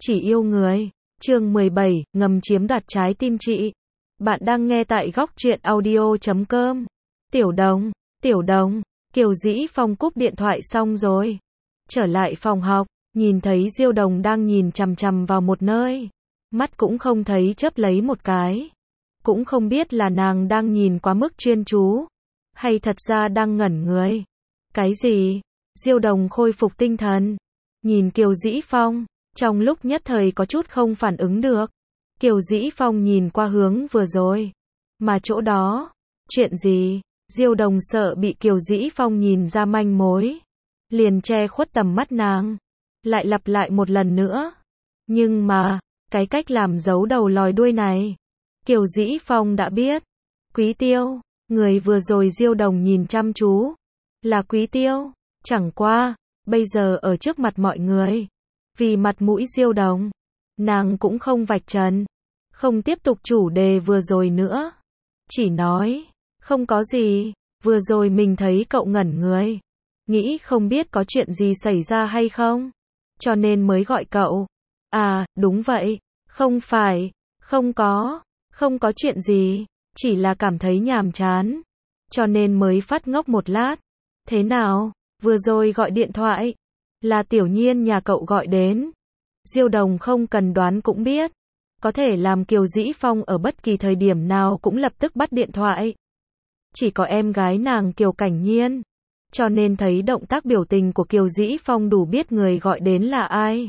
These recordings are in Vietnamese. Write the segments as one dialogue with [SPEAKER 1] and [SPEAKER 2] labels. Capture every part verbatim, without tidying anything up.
[SPEAKER 1] Chỉ yêu người. Chương mười bảy, ngầm chiếm đoạt trái tim chị. Bạn đang nghe tại góc truyện audio chấm com. Tiểu Đồng, Tiểu Đồng, Kiều Dĩ Phong cúp điện thoại xong rồi. Trở lại phòng học, nhìn thấy Diêu Đồng đang nhìn chằm chằm vào một nơi. Mắt cũng không thấy chớp lấy một cái. Cũng không biết là nàng đang nhìn quá mức chuyên chú, hay thật ra đang ngẩn người. Cái gì? Diêu Đồng khôi phục tinh thần. Nhìn Kiều Dĩ Phong, trong lúc nhất thời có chút không phản ứng được. Kiều Dĩ Phong nhìn qua hướng vừa rồi. Mà chỗ đó, chuyện gì? Diêu Đồng sợ bị Kiều Dĩ Phong nhìn ra manh mối, liền che khuất tầm mắt nàng. Lại lặp lại một lần nữa. Nhưng mà, cái cách làm giấu đầu lòi đuôi này, Kiều Dĩ Phong đã biết. Quý Tiêu, người vừa rồi Diêu Đồng nhìn chăm chú, là Quý Tiêu. Chẳng qua, bây giờ ở trước mặt mọi người, vì mặt mũi Diêu Đồng, nàng cũng không vạch trần, không tiếp tục chủ đề vừa rồi nữa. Chỉ nói, không có gì, vừa rồi mình thấy cậu ngẩn người, nghĩ không biết có chuyện gì xảy ra hay không, cho nên mới gọi cậu. À, đúng vậy, không phải, không có, không có chuyện gì, chỉ là cảm thấy nhàm chán, cho nên mới phát ngốc một lát. Thế nào, vừa rồi gọi điện thoại, là Tiểu Nhiên nhà cậu gọi đến. Diêu Đồng không cần đoán cũng biết, có thể làm Kiều Dĩ Phong ở bất kỳ thời điểm nào cũng lập tức bắt điện thoại. Chỉ có em gái nàng Kiều Cảnh Nhiên, cho nên thấy động tác biểu tình của Kiều Dĩ Phong đủ biết người gọi đến là ai.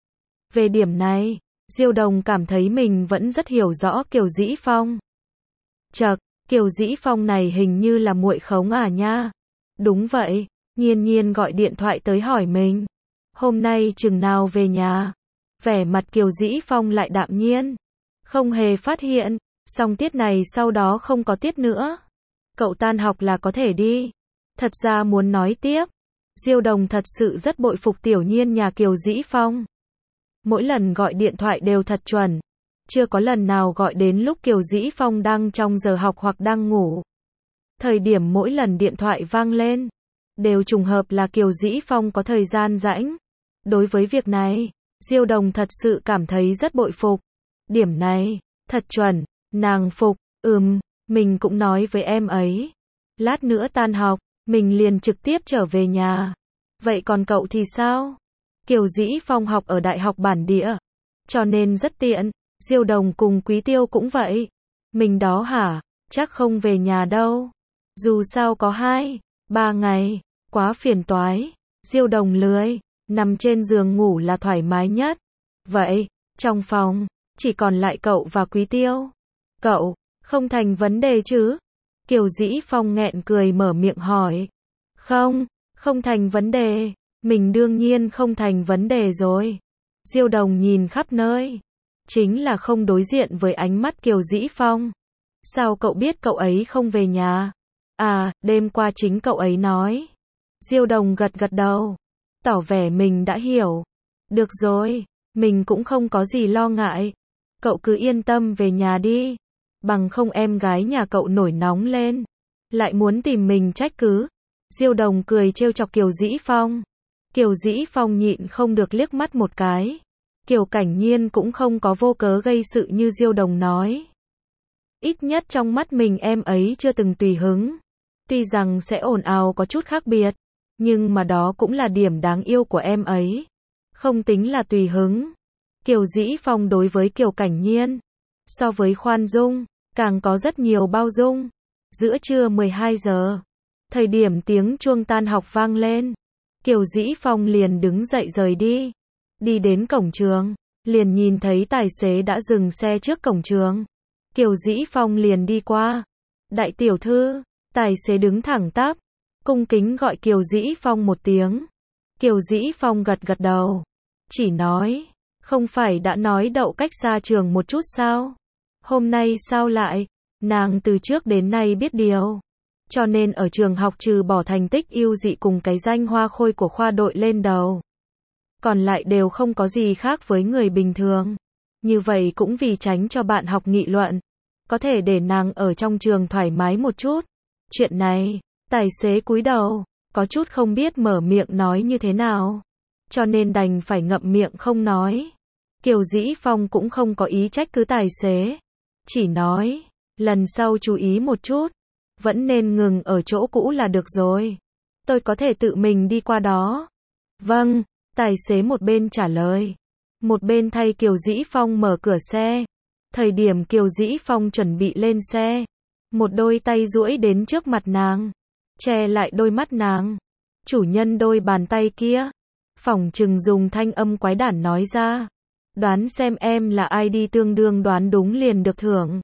[SPEAKER 1] Về điểm này, Diêu Đồng cảm thấy mình vẫn rất hiểu rõ Kiều Dĩ Phong. Chậc, Kiều Dĩ Phong này hình như là muội khống à nha. Đúng vậy, Nhiên Nhiên gọi điện thoại tới hỏi mình, hôm nay chừng nào về nhà. Vẻ mặt Kiều Dĩ Phong lại đạm nhiên, không hề phát hiện, xong tiết này sau đó không có tiết nữa. Cậu tan học là có thể đi. Thật ra muốn nói tiếp, Diêu Đồng thật sự rất bội phục Tiểu Nhiên nhà Kiều Dĩ Phong. Mỗi lần gọi điện thoại đều thật chuẩn, chưa có lần nào gọi đến lúc Kiều Dĩ Phong đang trong giờ học hoặc đang ngủ. Thời điểm mỗi lần điện thoại vang lên, đều trùng hợp là Kiều Dĩ Phong có thời gian rảnh. Đối với việc này, Diêu Đồng thật sự cảm thấy rất bội phục. Điểm này, thật chuẩn, nàng phục, ừm, mình cũng nói với em ấy. Lát nữa tan học, mình liền trực tiếp trở về nhà. Vậy còn cậu thì sao? Kiều Dĩ Phong học ở Đại học Bản Địa, cho nên rất tiện. Diêu Đồng cùng Quý Tiêu cũng vậy. Mình đó hả? Chắc không về nhà đâu. Dù sao có hai, ba ngày, quá phiền toái. Diêu Đồng lười, nằm trên giường ngủ là thoải mái nhất. Vậy, trong phòng, chỉ còn lại cậu và Quý Tiêu. Cậu, không thành vấn đề chứ? Kiều Dĩ Phong nghẹn cười mở miệng hỏi. Không, không thành vấn đề. Mình đương nhiên không thành vấn đề rồi. Diêu Đồng nhìn khắp nơi, chính là không đối diện với ánh mắt Kiều Dĩ Phong. Sao cậu biết cậu ấy không về nhà? À, đêm qua chính cậu ấy nói. Diêu Đồng gật gật đầu, tỏ vẻ mình đã hiểu. Được rồi, mình cũng không có gì lo ngại. Cậu cứ yên tâm về nhà đi. Bằng không em gái nhà cậu nổi nóng lên, lại muốn tìm mình trách cứ. Diêu Đồng cười trêu chọc Kiều Dĩ Phong. Kiều Dĩ Phong nhịn không được liếc mắt một cái. Kiều Cảnh Nhiên cũng không có vô cớ gây sự như Diêu Đồng nói. Ít nhất trong mắt mình em ấy chưa từng tùy hứng. Tuy rằng sẽ ồn ào có chút khác biệt, nhưng mà đó cũng là điểm đáng yêu của em ấy. Không tính là tùy hứng. Kiều Dĩ Phong đối với Kiều Cảnh Nhiên, so với khoan dung, càng có rất nhiều bao dung. Giữa trưa mười hai giờ, thời điểm tiếng chuông tan học vang lên, Kiều Dĩ Phong liền đứng dậy rời đi. Đi đến cổng trường, liền nhìn thấy tài xế đã dừng xe trước cổng trường. Kiều Dĩ Phong liền đi qua. Đại tiểu thư, tài xế đứng thẳng tắp, cung kính gọi Kiều Dĩ Phong một tiếng. Kiều Dĩ Phong gật gật đầu, chỉ nói, không phải đã nói đậu cách xa trường một chút sao? Hôm nay sao lại? Nàng từ trước đến nay biết điều, cho nên ở trường học trừ bỏ thành tích ưu dị cùng cái danh hoa khôi của khoa đội lên đầu, còn lại đều không có gì khác với người bình thường. Như vậy cũng vì tránh cho bạn học nghị luận, có thể để nàng ở trong trường thoải mái một chút. Chuyện này, tài xế cúi đầu, có chút không biết mở miệng nói như thế nào, cho nên đành phải ngậm miệng không nói. Kiều Dĩ Phong cũng không có ý trách cứ tài xế. Chỉ nói, lần sau chú ý một chút. Vẫn nên ngừng ở chỗ cũ là được rồi. Tôi có thể tự mình đi qua đó. Vâng, tài xế một bên trả lời. Một bên thay Kiều Dĩ Phong mở cửa xe. Thời điểm Kiều Dĩ Phong chuẩn bị lên xe. Một đôi tay duỗi đến trước mặt nàng. Che lại đôi mắt nàng. Chủ nhân đôi bàn tay kia. Phỏng chừng dùng thanh âm quái đản nói ra. Đoán xem em là ai đi, tương đương đoán đúng liền được thưởng.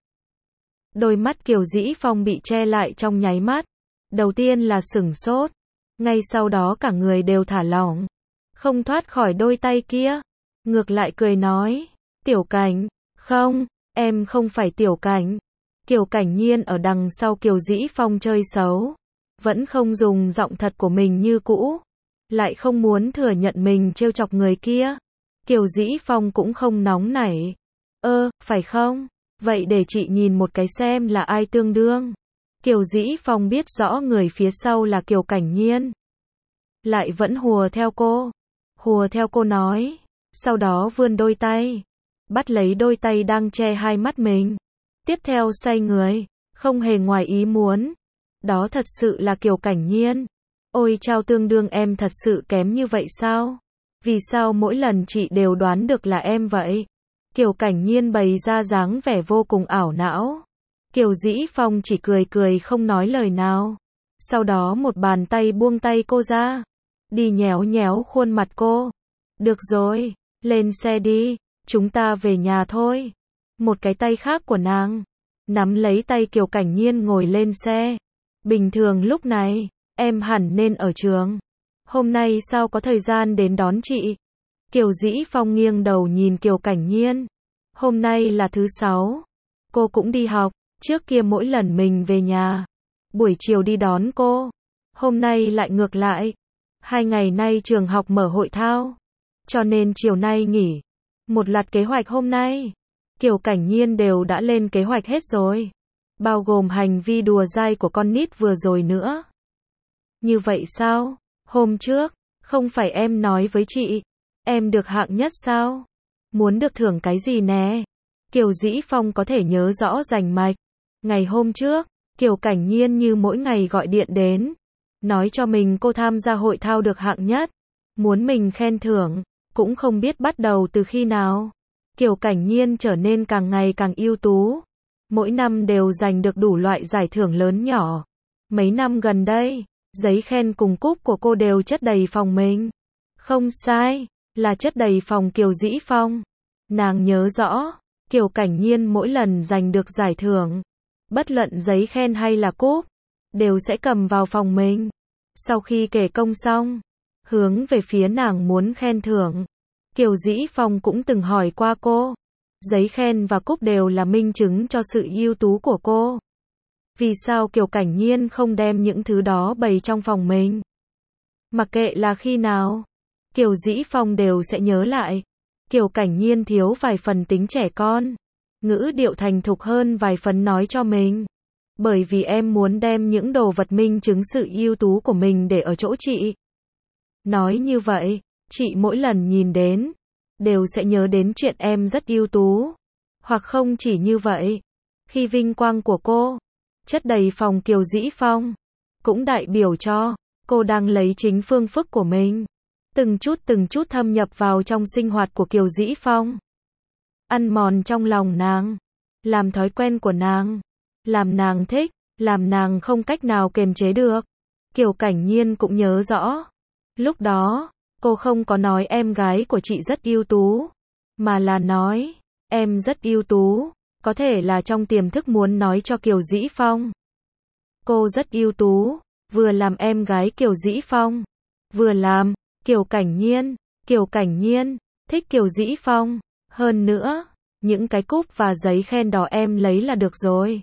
[SPEAKER 1] Đôi mắt Kiều Dĩ Phong bị che lại trong nháy mắt. Đầu tiên là sửng sốt. Ngay sau đó cả người đều thả lỏng. Không thoát khỏi đôi tay kia. Ngược lại cười nói. Tiểu Cảnh. Không, em không phải Tiểu Cảnh. Kiều Cảnh Nhiên ở đằng sau Kiều Dĩ Phong chơi xấu. Vẫn không dùng giọng thật của mình như cũ. Lại không muốn thừa nhận mình trêu chọc người kia. Kiều Dĩ Phong cũng không nóng nảy. Ơ, phải không? Vậy để chị nhìn một cái xem là ai tương đương. Kiều Dĩ Phong biết rõ người phía sau là Kiều Cảnh Nhiên. Lại vẫn hùa theo cô. Hùa theo cô nói. Sau đó vươn đôi tay. Bắt lấy đôi tay đang che hai mắt mình. Tiếp theo xoay người. Không hề ngoài ý muốn. Đó thật sự là Kiều Cảnh Nhiên. Ôi chao, tương đương em thật sự kém như vậy sao? Vì sao mỗi lần chị đều đoán được là em vậy? Kiều Cảnh Nhiên bày ra dáng vẻ vô cùng ảo não. Kiều Dĩ Phong chỉ cười cười không nói lời nào. Sau đó một bàn tay buông tay cô ra. Đi nhéo nhéo khuôn mặt cô. Được rồi, lên xe đi, chúng ta về nhà thôi. Một cái tay khác của nàng nắm lấy tay Kiều Cảnh Nhiên ngồi lên xe. Bình thường lúc này, em hẳn nên ở trường. Hôm nay sao có thời gian đến đón chị? Kiều Dĩ Phong nghiêng đầu nhìn Kiều Cảnh Nhiên. Hôm nay là thứ sáu. Cô cũng đi học. Trước kia mỗi lần mình về nhà, buổi chiều đi đón cô. Hôm nay lại ngược lại. Hai ngày nay trường học mở hội thao. Cho nên chiều nay nghỉ. Một loạt kế hoạch hôm nay. Kiều Cảnh Nhiên đều đã lên kế hoạch hết rồi. Bao gồm hành vi đùa dai của con nít vừa rồi nữa. Như vậy sao? Hôm trước, không phải em nói với chị, em được hạng nhất sao? Muốn được thưởng cái gì nè? Kiều Dĩ Phong có thể nhớ rõ rành mạch. Ngày hôm trước, Kiều Cảnh Nhiên như mỗi ngày gọi điện đến. Nói cho mình cô tham gia hội thao được hạng nhất. Muốn mình khen thưởng. Cũng không biết bắt đầu từ khi nào. Kiều Cảnh Nhiên trở nên càng ngày càng ưu tú. Mỗi năm đều giành được đủ loại giải thưởng lớn nhỏ. Mấy năm gần đây, giấy khen cùng cúp của cô đều chất đầy phòng mình. Không sai, là chất đầy phòng Kiều Dĩ Phong. Nàng nhớ rõ, Kiều Cảnh Nhiên mỗi lần giành được giải thưởng, bất luận giấy khen hay là cúp, đều sẽ cầm vào phòng mình. Sau khi kể công xong, hướng về phía nàng muốn khen thưởng. Kiều Dĩ Phong cũng từng hỏi qua cô. Giấy khen và cúp đều là minh chứng cho sự ưu tú của cô. Vì sao Kiều Cảnh Nhiên không đem những thứ đó bày trong phòng mình? Mặc kệ là khi nào, Kiều Dĩ Phong đều sẽ nhớ lại. Kiều Cảnh Nhiên thiếu vài phần tính trẻ con. Ngữ điệu thành thục hơn vài phần nói cho mình. Bởi vì em muốn đem những đồ vật minh chứng sự ưu tú của mình để ở chỗ chị. Nói như vậy, chị mỗi lần nhìn đến, đều sẽ nhớ đến chuyện em rất ưu tú. Hoặc không chỉ như vậy, khi vinh quang của cô chất đầy phòng Kiều Dĩ Phong, cũng đại biểu cho cô đang lấy chính phương phức của mình, từng chút từng chút thâm nhập vào trong sinh hoạt của Kiều Dĩ Phong. Ăn mòn trong lòng nàng, làm thói quen của nàng, làm nàng thích, làm nàng không cách nào kiềm chế được. Kiều Cảnh Nhiên cũng nhớ rõ. Lúc đó, cô không có nói em gái của chị rất ưu tú, mà là nói, em rất ưu tú, có thể là trong tiềm thức muốn nói cho Kiều Dĩ Phong. Cô rất ưu tú, vừa làm em gái Kiều Dĩ Phong, vừa làm Kiều Cảnh Nhiên. Kiều Cảnh Nhiên thích Kiều Dĩ Phong, hơn nữa, những cái cúp và giấy khen đó em lấy là được rồi.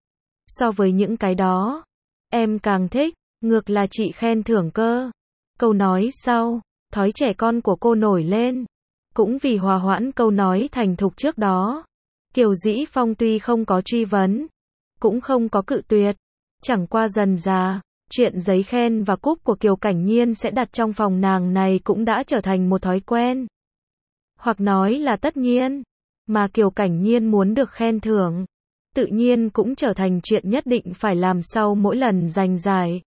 [SPEAKER 1] So với những cái đó, em càng thích, ngược là chị khen thưởng cơ. Câu nói sau, thói trẻ con của cô nổi lên. Cũng vì hòa hoãn câu nói thành thục trước đó, Kiều Dĩ Phong tuy không có truy vấn, cũng không có cự tuyệt. Chẳng qua dần dà, chuyện giấy khen và cúp của Kiều Cảnh Nhiên sẽ đặt trong phòng nàng này cũng đã trở thành một thói quen. hoặc nói là tất nhiên, mà Kiều Cảnh Nhiên muốn được khen thưởng, tự nhiên cũng trở thành chuyện nhất định phải làm sau mỗi lần giành giải.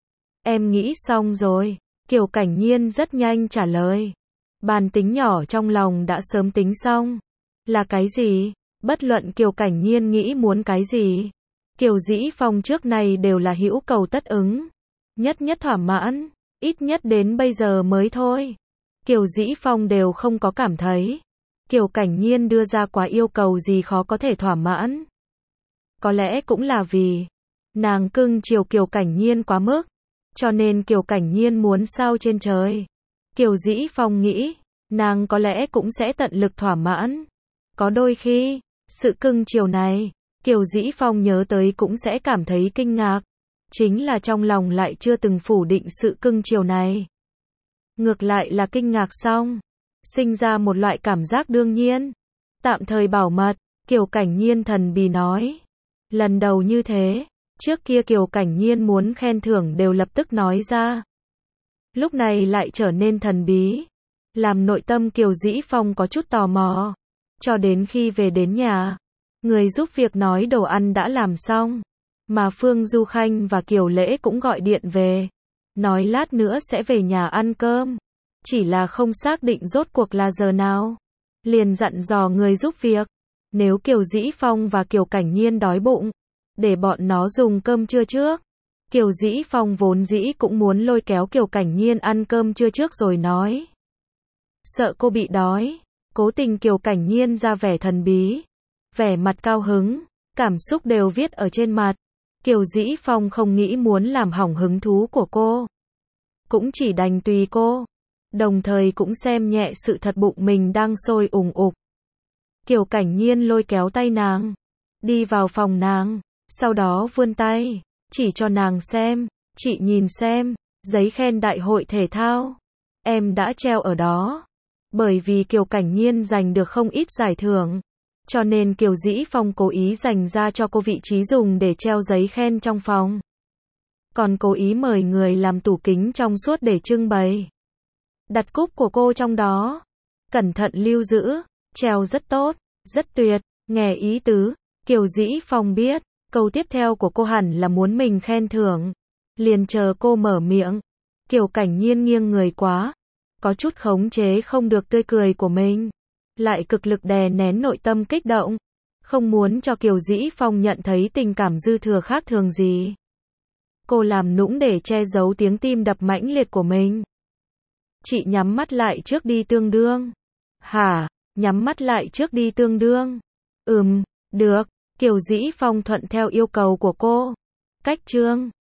[SPEAKER 1] Em nghĩ xong rồi, Kiều Cảnh Nhiên rất nhanh trả lời. Bàn tính nhỏ trong lòng đã sớm tính xong. Là cái gì? Bất luận Kiều Cảnh Nhiên nghĩ muốn cái gì, Kiều Dĩ Phong trước này đều là hữu cầu tất ứng, nhất nhất thỏa mãn, ít nhất đến bây giờ mới thôi. Kiều Dĩ Phong đều không có cảm thấy Kiều Cảnh Nhiên đưa ra quá yêu cầu gì khó có thể thỏa mãn. Có lẽ cũng là vì nàng cưng chiều Kiều Cảnh Nhiên quá mức, cho nên Kiều Cảnh Nhiên muốn sao trên trời. Kiều Dĩ Phong nghĩ, nàng có lẽ cũng sẽ tận lực thỏa mãn. Có đôi khi, sự cưng chiều này, Kiều Dĩ Phong nhớ tới cũng sẽ cảm thấy kinh ngạc. Chính là trong lòng lại chưa từng phủ định sự cưng chiều này. Ngược lại là kinh ngạc xong, sinh ra một loại cảm giác đương nhiên. Tạm thời bảo mật, Kiều Cảnh Nhiên thần bí nói. Lần đầu như thế, trước kia Kiều Cảnh Nhiên muốn khen thưởng đều lập tức nói ra. Lúc này lại trở nên thần bí, làm nội tâm Kiều Dĩ Phong có chút tò mò. Cho đến khi về đến nhà, người giúp việc nói đồ ăn đã làm xong, mà Phương Du Khanh và Kiều Lễ cũng gọi điện về, nói lát nữa sẽ về nhà ăn cơm, chỉ là không xác định rốt cuộc là giờ nào. Liền dặn dò người giúp việc, nếu Kiều Dĩ Phong và Kiều Cảnh Nhiên đói bụng, để bọn nó dùng cơm trưa trước. Kiều Dĩ Phong vốn dĩ cũng muốn lôi kéo Kiều Cảnh Nhiên ăn cơm trưa trước rồi nói. Sợ cô bị đói, cố tình Kiều Cảnh Nhiên ra vẻ thần bí, vẻ mặt cao hứng, cảm xúc đều viết ở trên mặt. Kiều Dĩ Phong không nghĩ muốn làm hỏng hứng thú của cô, cũng chỉ đành tùy cô, đồng thời cũng xem nhẹ sự thật bụng mình đang sôi ủng ục. Kiều Cảnh Nhiên lôi kéo tay nàng, đi vào phòng nàng, sau đó vươn tay, chỉ cho nàng xem, chị nhìn xem, giấy khen đại hội thể thao, em đã treo ở đó. Bởi vì Kiều Cảnh Nhiên giành được không ít giải thưởng, cho nên Kiều Dĩ Phong cố ý dành ra cho cô vị trí dùng để treo giấy khen trong phòng. Còn cố ý mời người làm tủ kính trong suốt để trưng bày. Đặt cúp của cô trong đó, cẩn thận lưu giữ, treo rất tốt, rất tuyệt, nghe ý tứ. Kiều Dĩ Phong biết, câu tiếp theo của cô hẳn là muốn mình khen thưởng. Liền chờ cô mở miệng. Kiều Cảnh Nhiên nghiêng người quá, có chút khống chế không được tươi cười của mình, lại cực lực đè nén nội tâm kích động, không muốn cho Kiều Dĩ Phong nhận thấy tình cảm dư thừa khác thường gì. Cô làm nũng để che giấu tiếng tim đập mãnh liệt của mình. Chị nhắm mắt lại trước đi tương đương. Hả? Nhắm mắt lại trước đi tương đương. Ừm, được. Kiều Dĩ Phong thuận theo yêu cầu của cô. Cách chương